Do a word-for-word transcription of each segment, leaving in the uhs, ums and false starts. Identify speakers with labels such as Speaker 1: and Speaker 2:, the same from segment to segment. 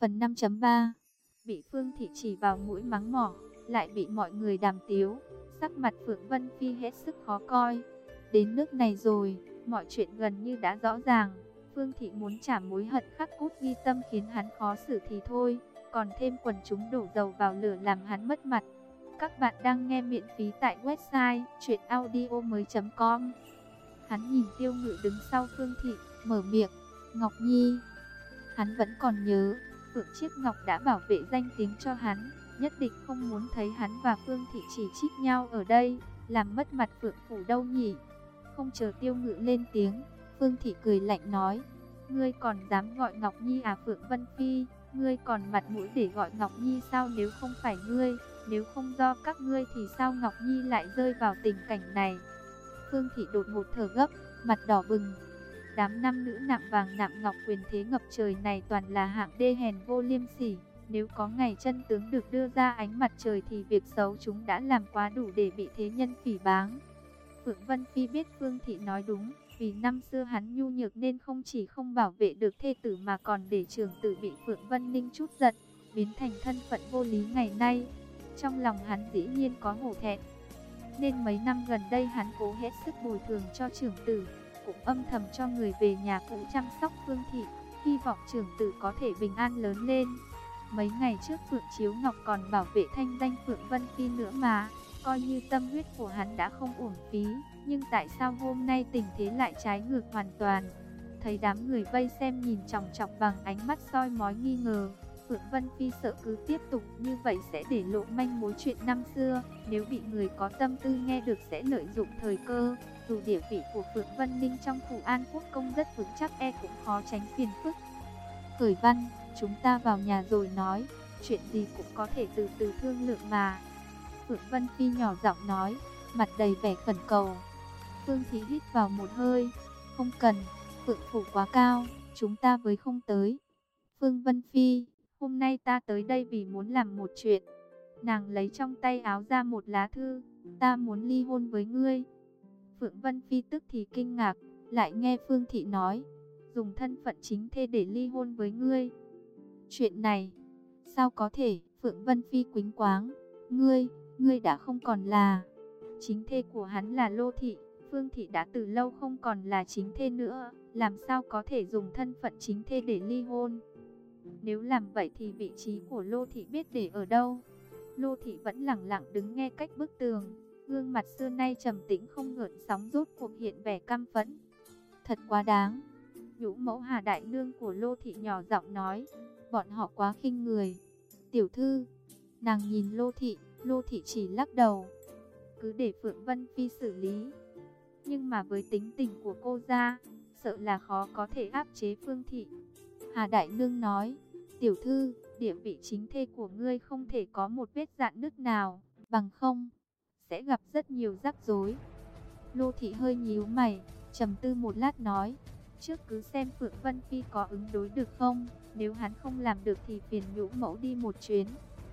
Speaker 1: Phần năm chấm ba. Bị Phương Thị chỉ vào mũi mắng mỏ, lại bị mọi người đàm tiếu, sắc mặt Phượng Vân Phi hết sức khó coi. Đến nước này rồi, mọi chuyện gần như đã rõ ràng. Phương Thị muốn trả mối hận khắc cốt ghi tâm khiến hắn khó xử thì thôi, còn thêm quần chúng đổ dầu vào lửa làm hắn mất mặt. Các bạn đang nghe miễn phí tại website truyện audio mới chấm com. Hắn nhìn Tiêu Ngự đứng sau Phương Thị, mở miệng, Ngọc Nhi. Hắn vẫn còn nhớ, Phượng Chiết Ngọc đã bảo vệ danh tiếng cho hắn, nhất định không muốn thấy hắn và Phương Thị chỉ trích nhau ở đây, làm mất mặt Phượng Phủ đâu nhỉ. Không chờ Tiêu Ngự lên tiếng, Phương Thị cười lạnh nói, ngươi còn dám gọi Ngọc Nhi à Phượng Vân Phi, ngươi còn mặt mũi để gọi Ngọc Nhi sao? Nếu không phải ngươi, nếu không do các ngươi thì sao Ngọc Nhi lại rơi vào tình cảnh này? Phương Thị đột ngột thở gấp, mặt đỏ bừng. Đám nam nữ nạm vàng nạm ngọc quyền thế ngập trời này toàn là hạng đê hèn vô liêm sỉ. Nếu có ngày chân tướng được đưa ra ánh mặt trời thì việc xấu chúng đã làm quá đủ để bị thế nhân phỉ báng. Phượng Vân Phi biết Phương Thị nói đúng, vì năm xưa hắn nhu nhược nên không chỉ không bảo vệ được thê tử mà còn để trưởng tử bị Phượng Vân Ninh trút giận, biến thành thân phận vô lý ngày nay. Trong lòng hắn dĩ nhiên có hổ thẹn, nên mấy năm gần đây hắn cố hết sức bồi thường cho trưởng tử, cũng âm thầm cho người về nhà cũ chăm sóc Phương Thị, hy vọng trưởng tử có thể bình an lớn lên. Mấy ngày trước Phượng Chiếu Ngọc còn bảo vệ thanh danh Phượng Vân Phi nữa mà, coi như tâm huyết của hắn đã không uổng phí, nhưng tại sao hôm nay tình thế lại trái ngược hoàn toàn? Thấy đám người vây xem nhìn chòng chọc bằng ánh mắt soi mói nghi ngờ, Phượng Vân Phi sợ cứ tiếp tục như vậy sẽ để lộ manh mối chuyện năm xưa, nếu bị người có tâm tư nghe được sẽ lợi dụng thời cơ. Dù địa vị của Phượng Vân Ninh trong phủ An Quốc công rất vững chắc, e cũng khó tránh phiền phức. Khởi Văn, chúng ta vào nhà rồi nói, chuyện gì cũng có thể từ từ thương lượng mà. Phượng Vân Phi nhỏ giọng nói, mặt đầy vẻ khẩn cầu. Phương Thị hít vào một hơi, không cần, Phượng phủ quá cao, chúng ta với không tới. Phương Vân Phi, hôm nay ta tới đây vì muốn làm một chuyện. Nàng lấy trong tay áo ra một lá thư, ta muốn ly hôn với ngươi. Phượng Vân Phi tức thì kinh ngạc, lại nghe Phương Thị nói, dùng thân phận chính thê để ly hôn với ngươi. Chuyện này, sao có thể? Phượng Vân Phi quýnh quáng, ngươi, ngươi đã không còn là chính thê của hắn là Lô Thị, Phương Thị đã từ lâu không còn là chính thê nữa, làm sao có thể dùng thân phận chính thê để ly hôn? Nếu làm vậy thì vị trí của Lô Thị biết để ở đâu? Lô Thị vẫn lặng lặng đứng nghe cách bức tường, gương mặt xưa nay trầm tĩnh không gợn sóng rốt cuộc hiện vẻ căm phẫn. Thật quá đáng. Nhũ mẫu Hà Đại Nương của Lô Thị nhỏ giọng nói, bọn họ quá khinh người. Tiểu thư, nàng nhìn Lô Thị, Lô Thị chỉ lắc đầu, cứ để Phượng Vân Phi xử lý. Nhưng mà với tính tình của cô ra, sợ là khó có thể áp chế Phương Thị. Hà Đại Nương nói, tiểu thư, địa vị chính thê của ngươi không thể có một vết rạn nứt nào, bằng không sẽ gặp rất nhiều rắc rối. Lô Thị hơi nhíu mày, trầm tư một lát nói, trước cứ xem Phượng Vân Phi có ứng đối được không, nếu hắn không làm được thì phiền nhũ mẫu đi một chuyến.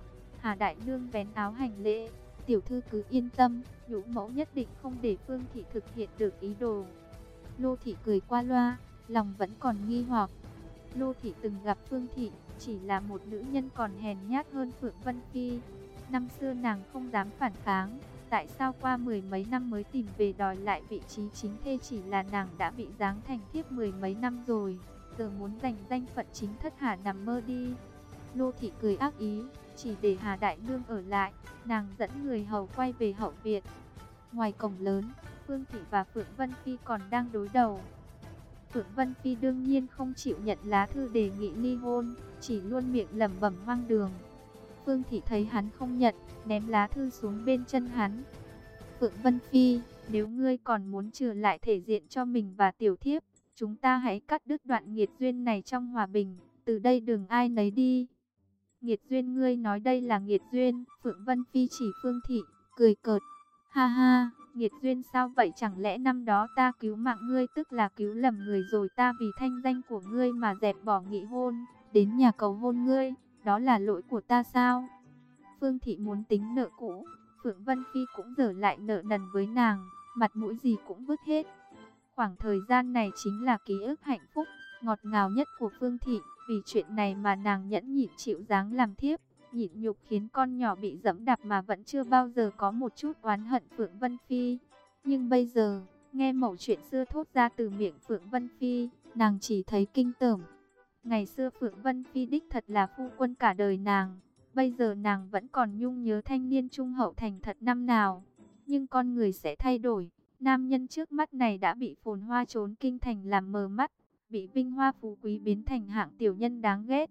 Speaker 1: Hà Đại Nương vén áo hành lễ, tiểu thư cứ yên tâm, nhũ mẫu nhất định không để Phương Thị thực hiện được ý đồ. Lô Thị cười qua loa, lòng vẫn còn nghi hoặc. Lô Thị từng gặp Phương Thị, chỉ là một nữ nhân còn hèn nhát hơn Phượng Vân Phi. Năm xưa nàng không dám phản kháng, tại sao qua mười mấy năm mới tìm về đòi lại vị trí chính thê? Chỉ là nàng đã bị giáng thành thiếp mười mấy năm rồi, giờ muốn giành danh phận chính thất hả nằm mơ đi. Lô Thị cười ác ý, chỉ để Hà Đại Nương ở lại, nàng dẫn người hầu quay về hậu viện. Ngoài cổng lớn, Phương Thị và Phượng Vân Phi còn đang đối đầu. Phượng Vân Phi đương nhiên không chịu nhận lá thư đề nghị ly hôn, chỉ luôn miệng lẩm bẩm hoang đường. Phương Thị thấy hắn không nhận, ném lá thư xuống bên chân hắn. Phượng Vân Phi, nếu ngươi còn muốn trừ lại thể diện cho mình và tiểu thiếp, chúng ta hãy cắt đứt đoạn nghiệt duyên này trong hòa bình, từ đây đừng ai nấy đi. Nghiệt duyên? Ngươi nói đây là nghiệt duyên? Phượng Vân Phi chỉ Phương Thị, cười cợt. Ha ha, nghiệt duyên sao vậy? Chẳng lẽ năm đó ta cứu mạng ngươi tức là cứu lầm người rồi? Ta vì thanh danh của ngươi mà dẹp bỏ nghị hôn, đến nhà cầu hôn ngươi, đó là lỗi của ta sao? Phương Thị muốn tính nợ cũ, Phượng Vân Phi cũng dở lại nợ nần với nàng, mặt mũi gì cũng vứt hết. Khoảng thời gian này chính là ký ức hạnh phúc, ngọt ngào nhất của Phương Thị. Vì chuyện này mà nàng nhẫn nhịn chịu dáng làm thiếp, nhịn nhục khiến con nhỏ bị dẫm đạp mà vẫn chưa bao giờ có một chút oán hận Phượng Vân Phi. Nhưng bây giờ, nghe mẩu chuyện xưa thốt ra từ miệng Phượng Vân Phi, nàng chỉ thấy kinh tởm. Ngày xưa Phượng Vân Phi đích thật là phu quân cả đời nàng, bây giờ nàng vẫn còn nhung nhớ thanh niên trung hậu thành thật năm nào. Nhưng con người sẽ thay đổi, nam nhân trước mắt này đã bị phồn hoa trốn kinh thành làm mờ mắt, bị vinh hoa phú quý biến thành hạng tiểu nhân đáng ghét.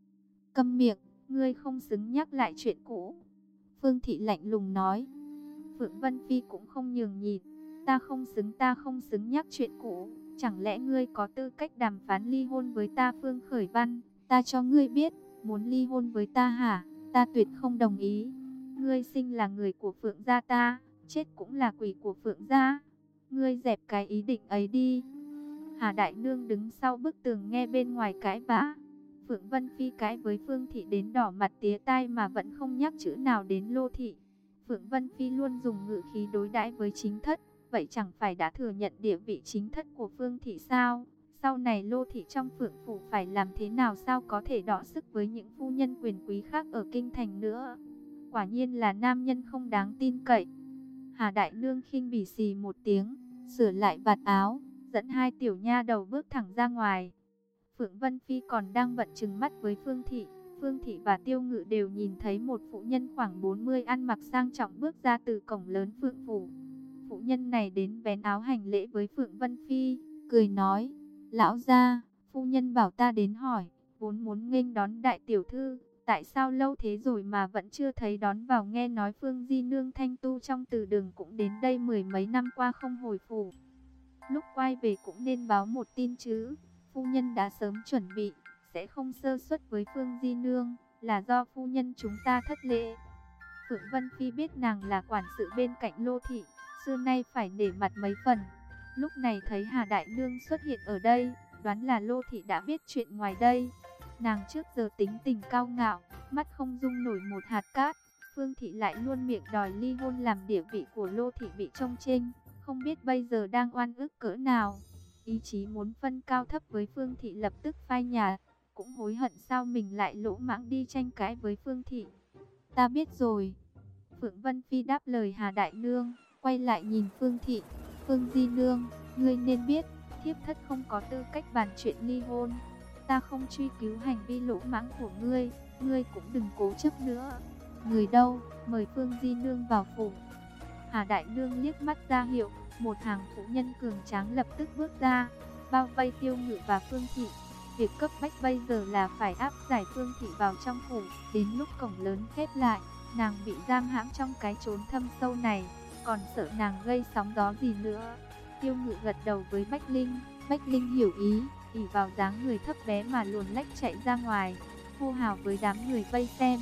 Speaker 1: Câm miệng, ngươi không xứng nhắc lại chuyện cũ. Phương Thị lạnh lùng nói. Phượng Vân Phi cũng không nhường nhịn. Ta không xứng, ta không xứng nhắc chuyện cũ. Chẳng lẽ ngươi có tư cách đàm phán ly hôn với ta? Phương Khởi Văn, ta cho ngươi biết, muốn ly hôn với ta hả? Ta tuyệt không đồng ý. Ngươi sinh là người của Phượng gia ta, chết cũng là quỷ của Phượng gia. Ngươi dẹp cái ý định ấy đi. Hà Đại Nương đứng sau bức tường nghe bên ngoài cãi vã. Phượng Vân Phi cãi với Phương Thị đến đỏ mặt tía tai mà vẫn không nhắc chữ nào đến Lô Thị. Phượng Vân Phi luôn dùng ngữ khí đối đãi với chính thất, vậy chẳng phải đã thừa nhận địa vị chính thất của Phương Thị sao? Sau này Lô Thị trong Phượng Phủ phải làm thế nào sao có thể đọ sức với những phu nhân quyền quý khác ở kinh thành nữa? Quả nhiên là nam nhân không đáng tin cậy. Hà Đại Nương khinh bỉ xì một tiếng, sửa lại vạt áo, dẫn hai tiểu nha đầu bước thẳng ra ngoài. Phượng Vân Phi còn đang bận trừng mắt với Phương Thị. Phương Thị và Tiêu Ngự đều nhìn thấy một phụ nhân khoảng bốn mươi ăn mặc sang trọng bước ra từ cổng lớn Phượng Phủ. Phụ nhân này đến vén áo hành lễ với Phượng Vân Phi, cười nói: Lão gia, phu nhân bảo ta đến hỏi, vốn muốn nghênh đón đại tiểu thư, tại sao lâu thế rồi mà vẫn chưa thấy đón vào? Nghe nói Phương Di Nương thanh tu trong từ đường cũng đến đây mười mấy năm qua không hồi phủ. Lúc quay về cũng nên báo một tin chứ. Phu nhân đã sớm chuẩn bị, sẽ không sơ suất với Phương Di Nương, là do phu nhân chúng ta thất lễ. Phượng Vân Phi biết nàng là quản sự bên cạnh Lô Thị, xưa nay phải nể mặt mấy phần. Lúc này thấy Hà Đại Nương xuất hiện ở đây, đoán là Lô Thị đã biết chuyện ngoài đây. Nàng trước giờ tính tình cao ngạo, mắt không dung nổi một hạt cát. Phương Thị lại luôn miệng đòi ly hôn, làm địa vị của Lô Thị bị trông chênh, không biết bây giờ đang oan ức cỡ nào. Ý chí muốn phân cao thấp với Phương Thị lập tức phai nhạt, cũng hối hận sao mình lại lỗ mãng đi tranh cãi với Phương Thị. Ta biết rồi. Phượng Vân Phi đáp lời Hà Đại Nương, quay lại nhìn Phương Thị. Phương Di Nương, ngươi nên biết, thiếp thất không có tư cách bàn chuyện ly hôn. Ta không truy cứu hành vi lỗ mãng của ngươi, ngươi cũng đừng cố chấp nữa. Người đâu, mời Phương Di Nương vào phủ. Hà Đại Nương liếc mắt ra hiệu, một hàng phụ nhân cường tráng lập tức bước ra, bao vây Tiêu Ngự và Phương Thị. Việc cấp bách bây giờ là phải áp giải Phương Thị vào trong phủ. Đến lúc cổng lớn khép lại, nàng bị giam hãm trong cái chốn thâm sâu này, còn sợ nàng gây sóng gió gì nữa. Tiêu Ngự gật đầu với Bách Linh, Bách Linh hiểu ý, ỷ vào dáng người thấp bé mà luồn lách chạy ra ngoài, hô hào với đám người vây xem.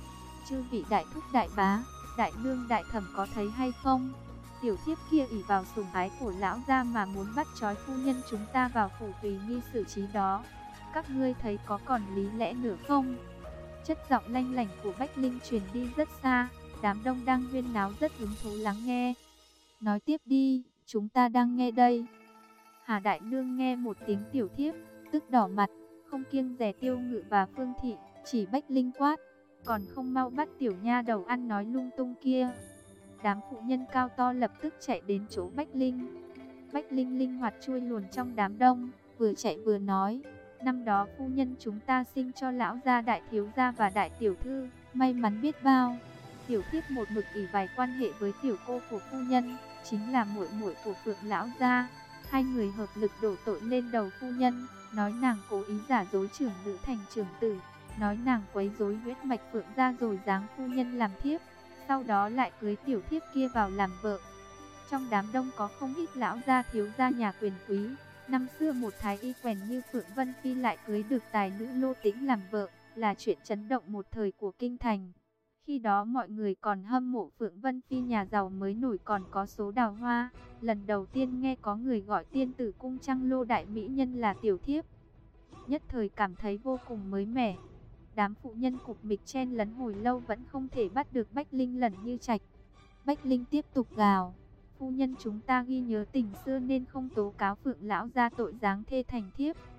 Speaker 1: Chư vị đại thúc đại bá, đại nương đại thẩm có thấy hay không? Tiểu thiếp kia ỷ vào sủng ái của lão gia mà muốn bắt trói phu nhân chúng ta vào phủ tùy nghi xử trí đó. Các ngươi thấy có còn lý lẽ nữa không? Chất giọng lanh lảnh của Bách Linh truyền đi rất xa, đám đông đang huyên náo rất hứng thú lắng nghe. Nói tiếp đi, chúng ta đang nghe đây. Hà Đại Nương nghe một tiếng tiểu thiếp, tức đỏ mặt, không kiêng dè Tiêu Ngự và Phương Thị, chỉ Bách Linh quát: còn không mau bắt tiểu nha đầu ăn nói lung tung kia. Đám phụ nhân cao to lập tức chạy đến chỗ Bách Linh. Bách Linh linh hoạt chui luồn trong đám đông, vừa chạy vừa nói: năm đó phu nhân chúng ta sinh cho lão gia đại thiếu gia và đại tiểu thư, may mắn biết bao. Tiểu thiếp một mực ỷ vài quan hệ với tiểu cô của phu nhân, chính là muội muội của Phượng lão gia. Hai người hợp lực đổ tội lên đầu phu nhân, nói nàng cố ý giả dối trưởng nữ thành trưởng tử, nói nàng quấy rối huyết mạch Phượng gia rồi giáng phu nhân làm thiếp, sau đó lại cưới tiểu thiếp kia vào làm vợ. Trong đám đông có không ít lão gia thiếu gia nhà quyền quý. Năm xưa một thái y quèn như Phượng Vân Phi lại cưới được tài nữ Lô Tĩnh làm vợ, là chuyện chấn động một thời của kinh thành. Khi đó mọi người còn hâm mộ Phượng Vân Phi nhà giàu mới nổi còn có số đào hoa. Lần đầu tiên nghe có người gọi tiên tử cung trăng lô đại mỹ nhân là tiểu thiếp, nhất thời cảm thấy vô cùng mới mẻ. Đám phụ nhân cục mịch chen lấn hồi lâu vẫn không thể bắt được Bách Linh lần như trạch. Bách Linh tiếp tục gào: phu nhân chúng ta ghi nhớ tình xưa nên không tố cáo Phượng lão gia tội giáng thê thành thiếp.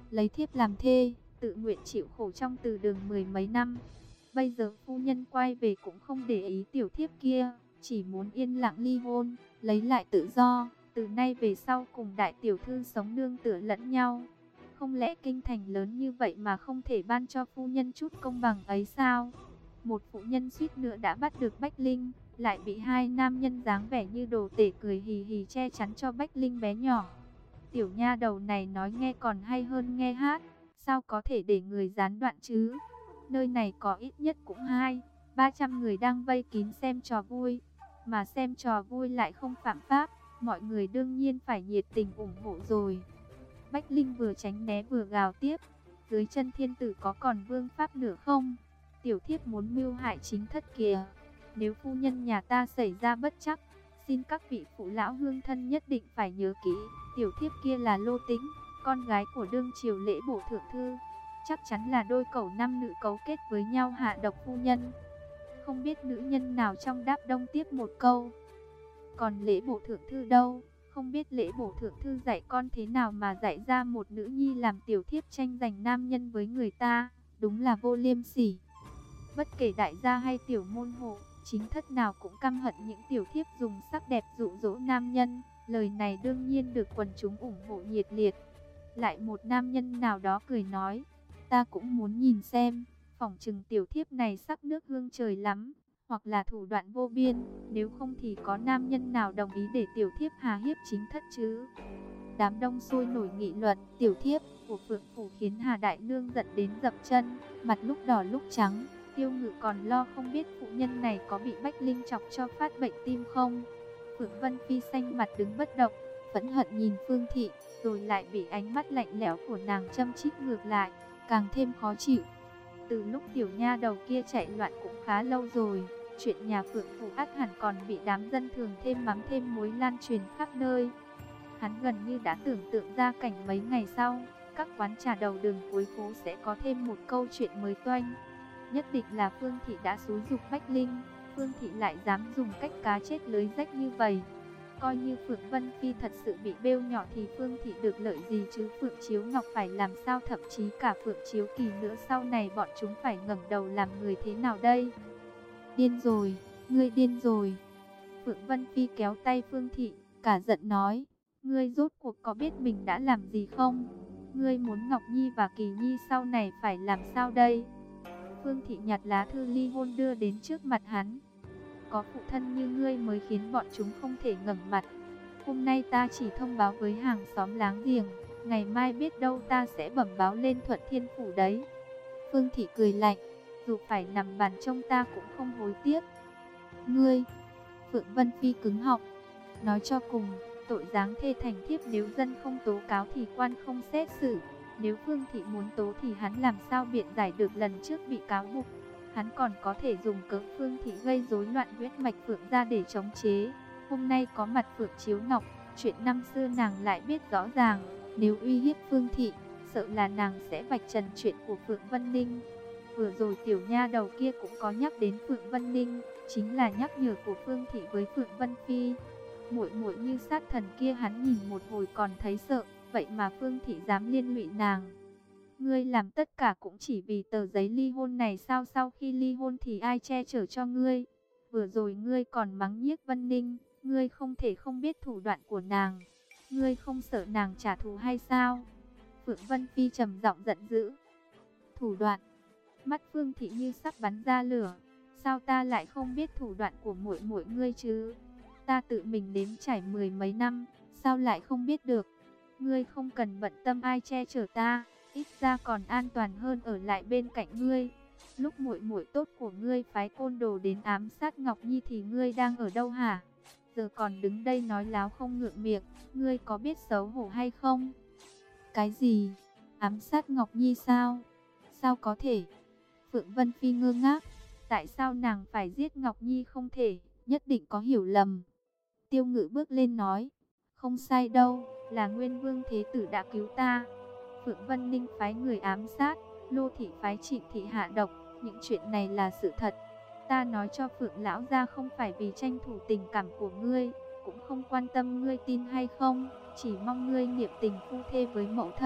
Speaker 1: lấy thiếp làm thê, tự nguyện chịu khổ trong từ đường mười mấy năm. Bây giờ phu nhân quay về cũng không để ý tiểu thiếp kia, chỉ muốn yên lặng ly hôn, lấy lại tự do, từ nay về sau cùng đại tiểu thư sống nương tựa lẫn nhau. Không lẽ kinh thành lớn như vậy mà không thể ban cho phu nhân chút công bằng ấy sao? Một phụ nhân suýt nữa đã bắt được Bách Linh, lại bị hai nam nhân dáng vẻ như đồ tể cười hì hì che chắn cho Bách Linh bé nhỏ. Tiểu nha đầu này nói nghe còn hay hơn nghe hát, sao có thể để người gián đoạn chứ? Nơi này có ít nhất cũng hai, ba trăm người đang vây kín xem trò vui, mà xem trò vui lại không phạm pháp, mọi người đương nhiên phải nhiệt tình ủng hộ rồi. Bách Linh vừa tránh né vừa gào tiếp, dưới chân thiên tử có còn vương pháp nữa không? Tiểu thiếp muốn mưu hại chính thất kìa. Nếu phu nhân nhà ta xảy ra bất trắc, xin các vị phụ lão hương thân nhất định phải nhớ kỹ, tiểu thiếp kia là Lô Tĩnh, con gái của đương triều Lễ Bổ thượng thư, chắc chắn là đôi cẩu nam nữ cấu kết với nhau hạ độc phu nhân. Không biết nữ nhân nào trong đáp đông tiếp một câu. Còn Lễ Bổ thượng thư đâu? Không biết Lễ Bổ thượng thư dạy con thế nào mà dạy ra một nữ nhi làm tiểu thiếp tranh giành nam nhân với người ta, đúng là vô liêm sỉ. Bất kể đại gia hay tiểu môn hộ, chính thất nào cũng căm hận những tiểu thiếp dùng sắc đẹp dụ dỗ nam nhân. Lời này đương nhiên được quần chúng ủng hộ nhiệt liệt. Lại một nam nhân nào đó cười nói, ta cũng muốn nhìn xem, phỏng chừng tiểu thiếp này sắc nước hương trời lắm, hoặc là thủ đoạn vô biên, nếu không thì có nam nhân nào đồng ý để tiểu thiếp hà hiếp chính thất chứ. Đám đông sôi nổi nghị luận, tiểu thiếp của Phượng Phủ khiến Hà Đại Nương giận đến dậm chân, mặt lúc đỏ lúc trắng. Tiêu Ngự còn lo không biết phụ nhân này có bị Bách Linh chọc cho phát bệnh tim không. Phượng Vân Phi xanh mặt đứng bất động, phẫn hận nhìn Phương Thị, rồi lại bị ánh mắt lạnh lẽo của nàng châm chích ngược lại, càng thêm khó chịu. Từ lúc tiểu nha đầu kia chạy loạn cũng khá lâu rồi, chuyện nhà Phượng Phủ ắt hẳn còn bị đám dân thường thêm mắm thêm muối lan truyền khắp nơi. Hắn gần như đã tưởng tượng ra cảnh mấy ngày sau, các quán trà đầu đường cuối phố sẽ có thêm một câu chuyện mới toanh. Nhất định là Phương Thị đã xúi giục Bách Linh, Phương Thị lại dám dùng cách cá chết lưới rách như vậy. Coi như Phượng Vân Phi thật sự bị bêu nhỏ thì Phương Thị được lợi gì chứ? Phượng Chiếu Ngọc phải làm sao, thậm chí cả Phượng Chiếu Kỳ nữa, sau này bọn chúng phải ngẩng đầu làm người thế nào đây? Điên rồi, ngươi điên rồi. Phượng Vân Phi kéo tay Phương Thị, cả giận nói, ngươi rốt cuộc có biết mình đã làm gì không? Ngươi muốn Ngọc Nhi và Kỳ Nhi sau này phải làm sao đây? Phương Thị nhặt lá thư ly hôn đưa đến trước mặt hắn. Có phụ thân như ngươi mới khiến bọn chúng không thể ngẩng mặt. Hôm nay ta chỉ thông báo với hàng xóm láng giềng, ngày mai biết đâu ta sẽ bẩm báo lên Thuận Thiên Phủ đấy. Phương Thị cười lạnh, dù phải nằm bàn trông ta cũng không hối tiếc. Ngươi! Phượng Vân Phi cứng họng, nói cho cùng, tội giáng thê thành thiếp nếu dân không tố cáo thì quan không xét xử. Nếu Phương Thị muốn tố thì hắn làm sao biện giải được lần trước bị cáo buộc. Hắn còn có thể dùng cớ Phương Thị gây rối loạn huyết mạch Phượng gia để chống chế. Hôm nay có mặt Phượng Chiếu Ngọc, chuyện năm xưa nàng lại biết rõ ràng. Nếu uy hiếp Phương Thị, sợ là nàng sẽ vạch trần chuyện của Phượng Vân Ninh. Vừa rồi tiểu nha đầu kia cũng có nhắc đến Phượng Vân Ninh, chính là nhắc nhở của Phương Thị với Phượng Vân Phi. Muội muội như sát thần kia hắn nhìn một hồi còn thấy sợ, vậy mà Phương Thị dám liên lụy nàng. Ngươi làm tất cả cũng chỉ vì tờ giấy ly hôn này sao? Sau khi ly hôn thì ai che chở cho ngươi? Vừa rồi ngươi còn mắng nhiếc Vân Ninh, ngươi không thể không biết thủ đoạn của nàng. Ngươi không sợ nàng trả thù hay sao? Phượng Vân Phi trầm giọng giận dữ. Thủ đoạn? Mắt Phương Thị như sắp bắn ra lửa. Sao ta lại không biết thủ đoạn của muội muội ngươi chứ? Ta tự mình nếm trải mười mấy năm, sao lại không biết được? Ngươi không cần bận tâm ai che chở ta, ít ra còn an toàn hơn ở lại bên cạnh ngươi. Lúc muội muội tốt của ngươi phái côn đồ đến ám sát Ngọc Nhi thì ngươi đang ở đâu hả? Giờ còn đứng đây nói láo không ngượng miệng, ngươi có biết xấu hổ hay không? Cái gì? Ám sát Ngọc Nhi sao? Sao có thể? Phượng Vân Phi ngơ ngác, tại sao nàng phải giết Ngọc Nhi? Không thể, nhất định có hiểu lầm. Tiêu Ngự bước lên nói, không sai đâu, là Nguyên Vương Thế Tử đã cứu ta. Phượng Vân Ninh phái người ám sát, Lô Thị phái Trịnh Thị hạ độc, những chuyện này là sự thật. Ta nói cho Phượng lão gia không phải vì tranh thủ tình cảm của ngươi, cũng không quan tâm ngươi tin hay không, chỉ mong ngươi niệm tình phu thê với mẫu thân,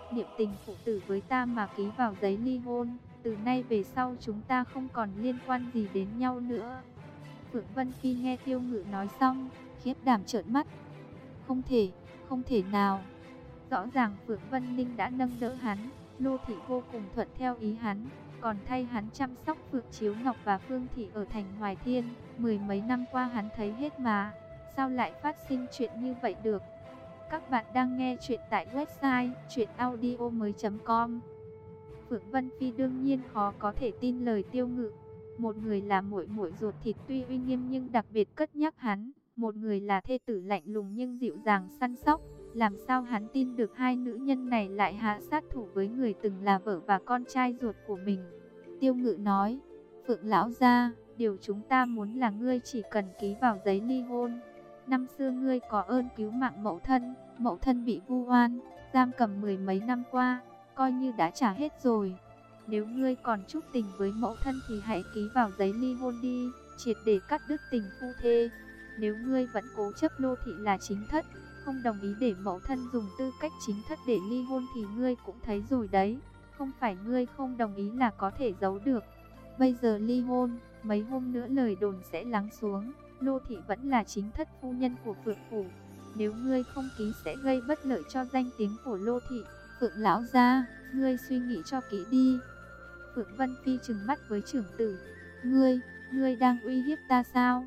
Speaker 1: niệm tình phụ tử với ta mà ký vào giấy ly hôn, từ nay về sau chúng ta không còn liên quan gì đến nhau nữa. Phượng Vân Phi nghe Tiêu Ngự nói xong, khiếp đảm trợn mắt. Không thể, không thể nào. Rõ ràng Phượng Vân Ninh đã nâng đỡ hắn, Lô Thị vô cùng thuận theo ý hắn, còn thay hắn chăm sóc Phượng Chiếu Ngọc và Phương Thị ở thành Hoài Thiên. Mười mấy năm qua hắn thấy hết mà, sao lại phát sinh chuyện như vậy được? Các bạn đang nghe chuyện tại website truyện audio mới chấm com. Phượng Vân Phi đương nhiên khó có thể tin lời Tiêu Ngự. Một người là muội muội ruột thịt tuy uy nghiêm nhưng đặc biệt cất nhắc hắn, một người là thê tử lạnh lùng nhưng dịu dàng săn sóc. Làm sao hắn tin được hai nữ nhân này lại hạ sát thủ với người từng là vợ và con trai ruột của mình? Tiêu Ngự nói, Phượng lão gia, điều chúng ta muốn là ngươi chỉ cần ký vào giấy ly hôn. Năm xưa ngươi có ơn cứu mạng mẫu thân, mẫu thân bị vu oan, giam cầm mười mấy năm qua, coi như đã trả hết rồi. Nếu ngươi còn chút tình với mẫu thân thì hãy ký vào giấy ly hôn đi, triệt để cắt đứt tình phu thê. Nếu ngươi vẫn cố chấp Lô Thị là chính thất, không đồng ý để mẫu thân dùng tư cách chính thất để ly hôn thì ngươi cũng thấy rồi đấy. Không phải ngươi không đồng ý là có thể giấu được. Bây giờ ly hôn, mấy hôm nữa lời đồn sẽ lắng xuống. Lô Thị vẫn là chính thất phu nhân của Phượng Phủ. Nếu ngươi không ký sẽ gây bất lợi cho danh tiếng của Lô Thị. Phượng lão gia, ngươi suy nghĩ cho kỹ đi. Phượng Vân Phi trừng mắt với trưởng tử. Ngươi, ngươi đang uy hiếp ta sao?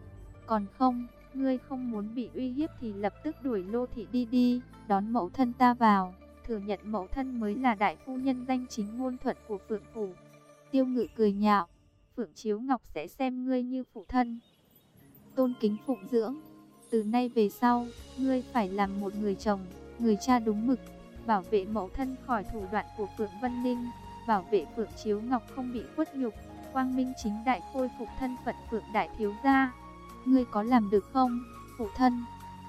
Speaker 1: Còn không, ngươi không muốn bị uy hiếp thì lập tức đuổi Lô Thị đi đi, đón mẫu thân ta vào, thừa nhận mẫu thân mới là đại phu nhân danh chính ngôn thuận của Phượng Phủ. Tiêu Ngự cười nhạo, Phượng Chiếu Ngọc sẽ xem ngươi như phụ thân, tôn kính phụng dưỡng. Từ nay về sau, ngươi phải làm một người chồng, người cha đúng mực, bảo vệ mẫu thân khỏi thủ đoạn của Phượng Vân Ninh, bảo vệ Phượng Chiếu Ngọc không bị khuất nhục, quang minh chính đại khôi phục thân phận Phượng đại thiếu gia. Ngươi có làm được không, phụ thân?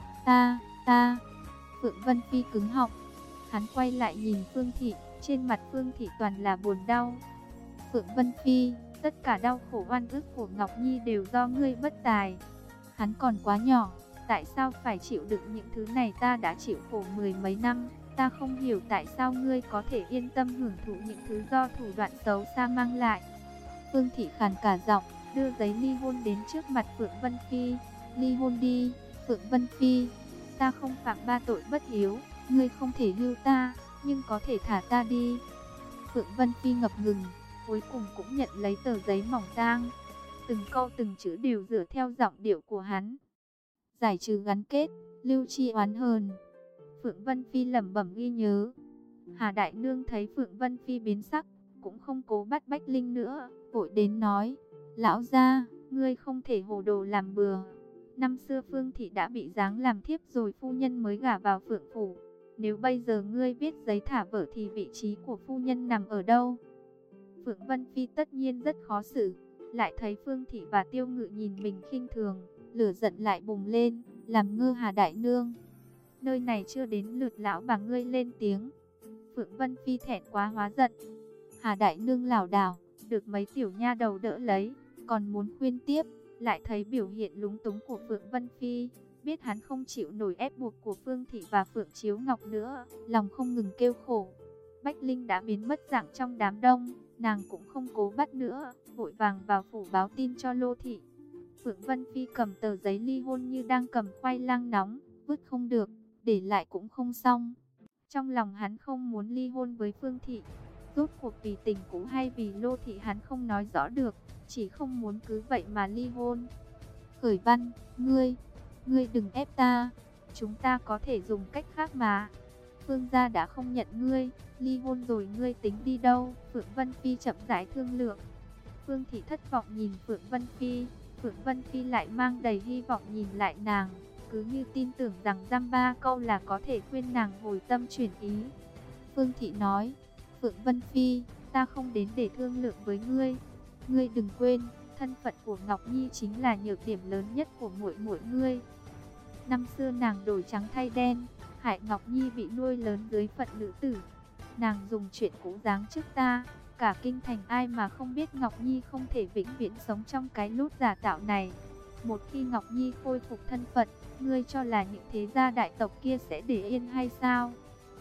Speaker 1: Ta, ta. Phượng Vân Phi cứng họng. Hắn quay lại nhìn Phương Thị, trên mặt Phương Thị toàn là buồn đau. Phượng Vân Phi, tất cả đau khổ oan ức của Ngọc Nhi đều do ngươi bất tài. Hắn còn quá nhỏ, tại sao phải chịu đựng những thứ này? Ta đã chịu khổ mười mấy năm, ta không hiểu tại sao ngươi có thể yên tâm hưởng thụ những thứ do thủ đoạn xấu xa mang lại. Phương Thị khàn cả giọng, đưa giấy ly hôn đến trước mặt Phượng Vân Phi. Ly hôn đi, Phượng Vân Phi. Ta không phạm ba tội bất hiếu, ngươi không thể hưu ta, nhưng có thể thả ta đi. Phượng Vân Phi ngập ngừng, cuối cùng cũng nhận lấy tờ giấy mỏng tang. Từng câu từng chữ đều dựa theo giọng điệu của hắn. Giải trừ gắn kết, lưu tri oán hờn. Phượng Vân Phi lẩm bẩm ghi nhớ. Hà Đại Nương thấy Phượng Vân Phi biến sắc, cũng không cố bắt Bách Linh nữa, vội đến nói, lão gia, ngươi không thể hồ đồ làm bừa. Năm xưa Phương Thị đã bị giáng làm thiếp rồi phu nhân mới gả vào Phượng Phủ. Nếu bây giờ ngươi viết giấy thả vợ thì vị trí của phu nhân nằm ở đâu? Phượng Vân Phi tất nhiên rất khó xử, lại thấy Phương Thị và Tiêu Ngự nhìn mình khinh thường, lửa giận lại bùng lên, làm ngơ Hà Đại Nương. Nơi này chưa đến lượt lão bà ngươi lên tiếng. Phượng Vân Phi thẹn quá hóa giận. Hà Đại Nương lảo đảo, được mấy tiểu nha đầu đỡ lấy, còn muốn khuyên tiếp, lại thấy biểu hiện lúng túng của Phượng Vân Phi, biết hắn không chịu nổi ép buộc của Phương Thị và Phượng Chiếu Ngọc nữa, lòng không ngừng kêu khổ. Bách Linh đã biến mất dạng trong đám đông, nàng cũng không cố bắt nữa, vội vàng vào phủ báo tin cho Lô Thị. Phượng Vân Phi cầm tờ giấy ly hôn như đang cầm khoai lang nóng, vứt không được, để lại cũng không xong. Trong lòng hắn không muốn ly hôn với Phương Thị, rốt cuộc vì tình cũ hay vì Lô Thị hắn không nói rõ được, chỉ không muốn cứ vậy mà ly hôn. Khởi Văn, ngươi, ngươi đừng ép ta, chúng ta có thể dùng cách khác mà. Phương gia đã không nhận ngươi, ly hôn rồi ngươi tính đi đâu? Phượng Vân Phi chậm rãi thương lượng. Phương Thị thất vọng nhìn Phượng Vân Phi, Phượng Vân Phi lại mang đầy hy vọng nhìn lại nàng, cứ như tin tưởng rằng dăm ba câu là có thể khuyên nàng hồi tâm chuyển ý. Phương Thị nói, Phượng Vân Phi, ta không đến để thương lượng với ngươi. Ngươi đừng quên, thân phận của Ngọc Nhi chính là nhược điểm lớn nhất của muội muội ngươi. Năm xưa nàng đổi trắng thay đen, hại Ngọc Nhi bị nuôi lớn dưới phận nữ tử. Nàng dùng chuyện cũ giáng trước ta, cả kinh thành ai mà không biết Ngọc Nhi không thể vĩnh viễn sống trong cái lút giả tạo này. Một khi Ngọc Nhi khôi phục thân phận, ngươi cho là những thế gia đại tộc kia sẽ để yên hay sao?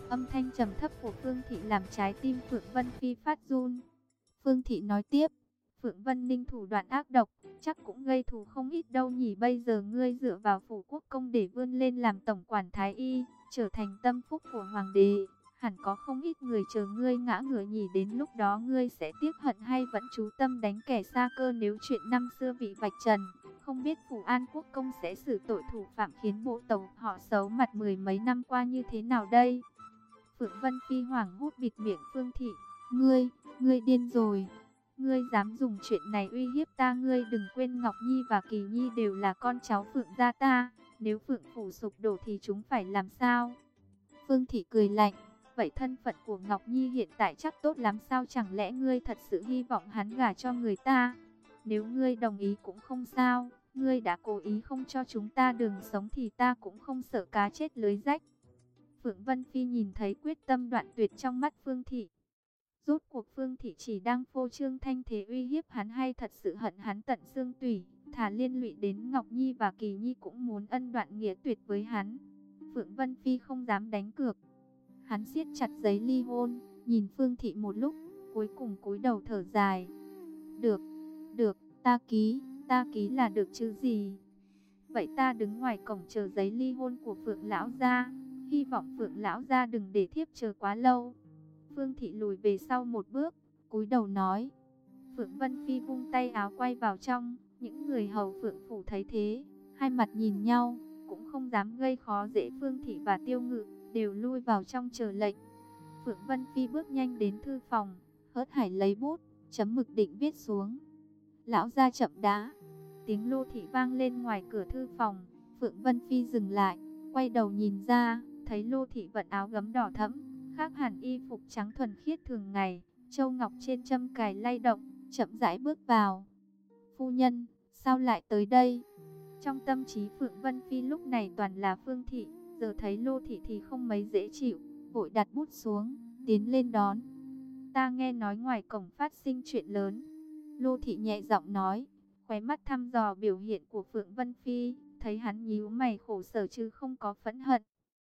Speaker 1: Âm thanh trầm thấp của Phương Thị làm trái tim Phượng Vân Phi phát run. Phương Thị nói tiếp, Phượng Vân Ninh thủ đoạn ác độc, chắc cũng gây thù không ít đâu nhỉ. Bây giờ ngươi dựa vào phủ quốc công để vươn lên làm tổng quản thái y, trở thành tâm phúc của hoàng đế, hẳn có không ít người chờ ngươi ngã ngửa nhỉ. Đến lúc đó ngươi sẽ tiếc hận hay vẫn chú tâm đánh kẻ xa cơ? Nếu chuyện năm xưa bị vạch trần, không biết Phủ An quốc công sẽ xử tội thủ phạm khiến bộ tộc họ xấu mặt mười mấy năm qua như thế nào đây? Phượng Vân Phi hoảng hốt bịt miệng Phương Thị. Ngươi, ngươi điên rồi. Ngươi dám dùng chuyện này uy hiếp ta? Ngươi đừng quên Ngọc Nhi và Kỳ Nhi đều là con cháu Phượng gia ta. Nếu Phượng phủ sụp đổ thì chúng phải làm sao? Phương Thị cười lạnh. Vậy thân phận của Ngọc Nhi hiện tại chắc tốt lắm sao? Chẳng lẽ ngươi thật sự hy vọng hắn gả cho người ta? Nếu ngươi đồng ý cũng không sao. Ngươi đã cố ý không cho chúng ta đường sống thì ta cũng không sợ cá chết lưới rách. Phượng Vân Phi nhìn thấy quyết tâm đoạn tuyệt trong mắt Phương Thị. Rốt cuộc Phương Thị chỉ đang phô trương thanh thế uy hiếp hắn hay thật sự hận hắn tận xương tủy, thà liên lụy đến Ngọc Nhi và Kỳ Nhi cũng muốn ân đoạn nghĩa tuyệt với hắn. Phượng Vân Phi không dám đánh cược. Hắn siết chặt giấy ly hôn, nhìn Phương Thị một lúc, cuối cùng cúi đầu thở dài. Được, được, ta ký, ta ký là được chứ gì. Vậy ta đứng ngoài cổng chờ giấy ly hôn của Phượng lão gia, hy vọng Phượng lão gia đừng để thiếp chờ quá lâu. Phương Thị lùi về sau một bước, cúi đầu nói. Phượng Vân Phi vung tay áo quay vào trong. Những người hầu Phượng phủ thấy thế, hai mặt nhìn nhau, cũng không dám gây khó dễ. Phương Thị và Tiêu Ngự đều lui vào trong chờ lệnh. Phượng Vân Phi bước nhanh đến thư phòng, hớt hải lấy bút, chấm mực định viết xuống. Lão gia chậm đã. Tiếng Lô Thị vang lên ngoài cửa thư phòng. Phượng Vân Phi dừng lại, quay đầu nhìn ra, thấy Lô Thị vận áo gấm đỏ thẫm, khác hẳn y phục trắng thuần khiết thường ngày. Châu ngọc trên châm cài lay động, chậm rãi bước vào. Phu nhân, sao lại tới đây? Trong tâm trí Phượng Vân Phi lúc này toàn là Phương Thị, giờ thấy Lô Thị thì không mấy dễ chịu, vội đặt bút xuống, tiến lên đón. Ta nghe nói ngoài cổng phát sinh chuyện lớn. Lô Thị nhẹ giọng nói, khóe mắt thăm dò biểu hiện của Phượng Vân Phi, thấy hắn nhíu mày khổ sở chứ không có phẫn hận.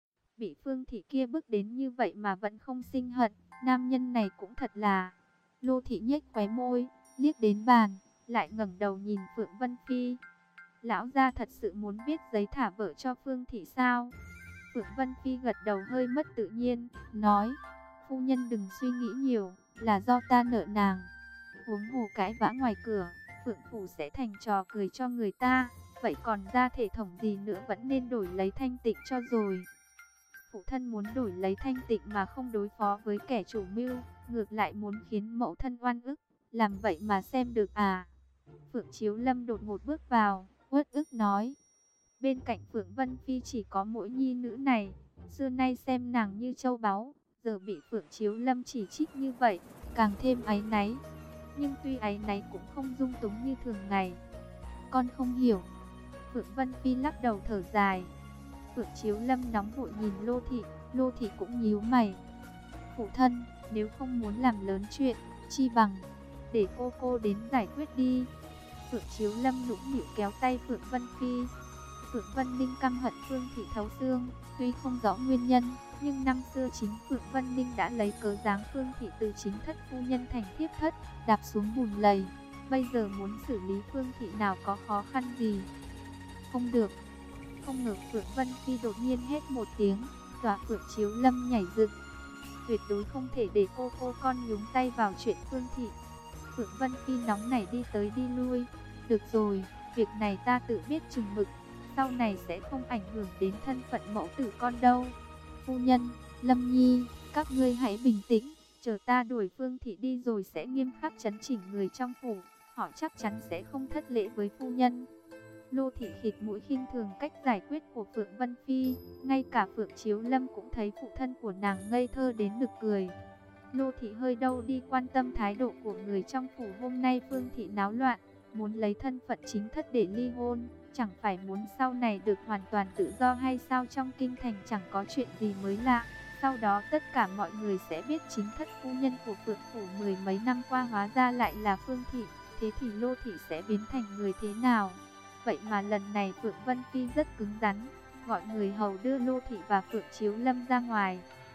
Speaker 1: Bị Phương Thị kia bước đến như vậy mà vẫn không sinh hận, nam nhân này cũng thật là. Lô Thị nhếch khóe môi, liếc đến bàn, lại ngẩng đầu nhìn Phượng Vân Phi. Lão gia thật sự muốn viết giấy thả vợ cho Phương Thị sao? Phượng Vân Phi gật đầu hơi mất tự nhiên, nói, phu nhân đừng suy nghĩ nhiều, là do ta nợ nàng. Huống hồ cãi vã ngoài cửa, Phượng phủ sẽ thành trò cười cho người ta, vậy còn ra thể thống gì nữa, vẫn nên đổi lấy thanh tịnh cho rồi. Phụ thân muốn đổi lấy thanh tịnh mà không đối phó với kẻ chủ mưu, ngược lại muốn khiến mẫu thân oan ức, làm vậy mà xem được à? Phượng Chiếu Lâm đột ngột bước vào, uất ức nói. Bên cạnh Phượng Vân Phi chỉ có mỗi nhi nữ này, xưa nay xem nàng như châu báu, giờ bị Phượng Chiếu Lâm chỉ trích như vậy, càng thêm áy náy. Nhưng tuy áy náy cũng không dung túng như thường ngày. Con không hiểu. Phượng Vân Phi lắc đầu thở dài. Phượng Chiếu Lâm nóng vội nhìn Lô Thị, Lô Thị cũng nhíu mày. Phụ thân, nếu không muốn làm lớn chuyện, chi bằng để cô cô đến giải quyết đi. Phượng Chiếu Lâm nũng nịu kéo tay Phượng Vân Phi. Phượng Vân Ninh căm hận Phương Thị thấu xương, tuy không rõ nguyên nhân, nhưng năm xưa chính Phượng Vân Ninh đã lấy cớ giáng Phương Thị từ chính thất phu nhân thành thiếp thất, đạp xuống bùn lầy. Bây giờ muốn xử lý Phương Thị nào có khó khăn gì. Không được. Không ngờ Phượng Vân Phi đột nhiên hét một tiếng, dọa Phượng Chiếu Lâm nhảy dựng. Tuyệt đối không thể để cô cô con nhúng tay vào chuyện Phương Thị. Phượng Vân Phi nóng nảy đi tới đi lui. Được rồi, việc này ta tự biết chừng mực, sau này sẽ không ảnh hưởng đến thân phận mẫu tử con đâu. Phu nhân, Lâm Nhi, các ngươi hãy bình tĩnh, chờ ta đuổi Phương Thị đi rồi sẽ nghiêm khắc trấn chỉnh người trong phủ, họ chắc chắn sẽ không thất lễ với phu nhân. Lô Thị khịt mũi khinh thường cách giải quyết của Phượng Vân Phi, ngay cả Phượng Chiếu Lâm cũng thấy phụ thân của nàng ngây thơ đến nực cười. Lô Thị hơi đâu đi quan tâm thái độ của người trong phủ. Hôm nay Phương Thị náo loạn, muốn lấy thân phận chính thất để ly hôn, chẳng phải muốn sau này được hoàn toàn tự do hay sao? Trong kinh thành chẳng có chuyện gì mới lạ, sau đó tất cả mọi người sẽ biết chính thất phu nhân của Phượng phủ mười mấy năm qua hóa ra lại là Phương Thị, thế thì Lô Thị sẽ biến thành người thế nào? Vậy mà lần này Phượng Vân Phi rất cứng rắn, gọi người hầu đưa Lô Thị và Phượng Chiếu Lâm ra ngoài.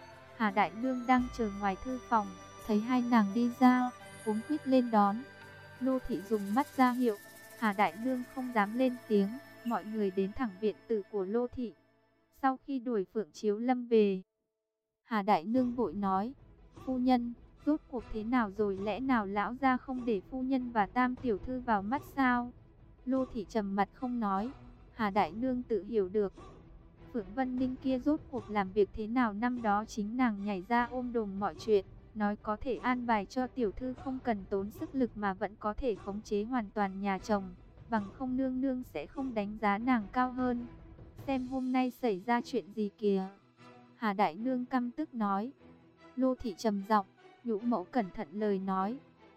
Speaker 1: Hà Đại Nương đang chờ ngoài thư phòng, thấy hai nàng đi ra, cuống quýt lên đón. Lô thị dùng mắt ra hiệu, Hà Đại Nương không dám lên tiếng, mọi người đến thẳng viện tử của Lô thị. Sau khi đuổi Phượng Chiếu Lâm về, Hà Đại Nương vội nói, phu nhân, rốt cuộc thế nào rồi, lẽ nào lão gia không để phu nhân và Tam tiểu thư vào mắt sao? Lô thị trầm mặt không nói. Hà Đại Nương tự hiểu được, Phượng Vân Ninh kia rốt cuộc làm việc thế nào, năm đó chính nàng nhảy ra ôm đồm mọi chuyện, nói có thể an bài cho tiểu thư không cần tốn sức lực mà vẫn có thể khống chế hoàn toàn nhà chồng, bằng không nương nương sẽ không đánh giá nàng cao hơn. Xem hôm nay xảy ra chuyện gì kìa. Hà Đại Nương căm tức nói. Lô thị trầm giọng, nhũ mẫu cẩn thận lời nói.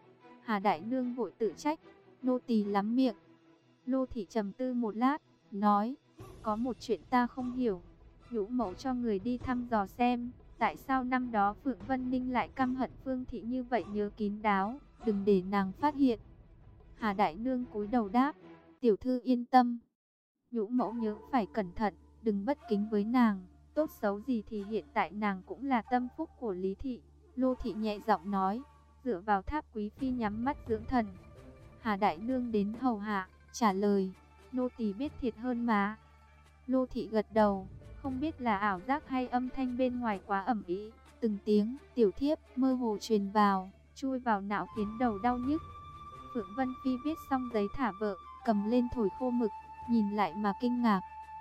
Speaker 1: Hà Đại Nương vội tự trách, nô tỳ lắm miệng. Lô thị trầm tư một lát, nói, có một chuyện ta không hiểu. Nhũ mẫu cho người đi thăm dò xem, tại sao năm đó Phượng Vân Ninh lại căm hận Phương thị như vậy, nhớ kín đáo, đừng để nàng phát hiện. Hà Đại Nương cúi đầu đáp, tiểu thư yên tâm. Nhũ mẫu nhớ phải cẩn thận, đừng bất kính với nàng, tốt xấu gì thì hiện tại nàng cũng là tâm phúc của Lý thị. Lô thị nhẹ giọng nói, dựa vào Tháp quý phi nhắm mắt dưỡng thần. Hà Đại Nương đến hầu hạ, trả lời, nô tỳ biết thiệt hơn mà. Lô thị gật đầu, không biết là ảo giác hay âm thanh bên ngoài quá ầm ĩ, từng tiếng tiểu thiếp mơ hồ truyền vào, chui vào não khiến đầu đau nhức. Phượng Vân Phi viết xong giấy thả vợ, cầm lên thổi khô mực, nhìn lại mà kinh ngạc,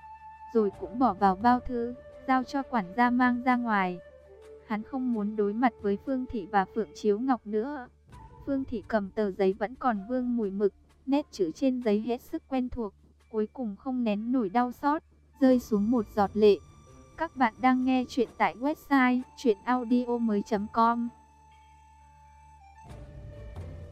Speaker 1: rồi cũng bỏ vào bao thư, giao cho quản gia mang ra ngoài. Hắn không muốn đối mặt với Phương thị và Phượng Chiếu Ngọc nữa. Phương thị cầm tờ giấy vẫn còn vương mùi mực, nét chữ trên giấy hết sức quen thuộc, cuối cùng không nén nổi đau xót, rơi xuống một giọt lệ. Các bạn đang nghe chuyện tại website truyện audio mới chấm com.